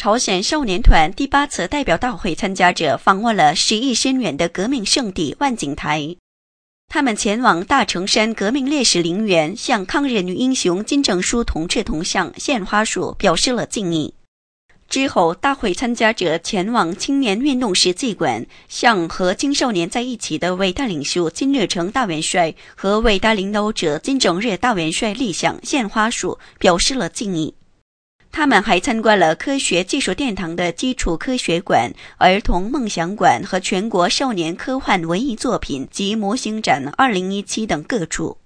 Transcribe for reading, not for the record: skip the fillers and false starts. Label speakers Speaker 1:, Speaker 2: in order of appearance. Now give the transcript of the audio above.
Speaker 1: 朝鲜少年团第8次代表大会参加者访问了10亿深远的革命圣地万景台。他们前往大城山革命烈士陵园，向抗日女英雄金正淑同志铜像献花束，表示了敬意。之后，大会参加者前往青年运动史迹馆，向和青少年在一起的伟大领袖金日成大元帅和伟大领导者金正日大元帅立像献花束，表示了敬意。他们还参观了科学技术殿堂的基础科学馆、儿童梦想馆和全国少年科幻文艺作品及模型展2017等各处。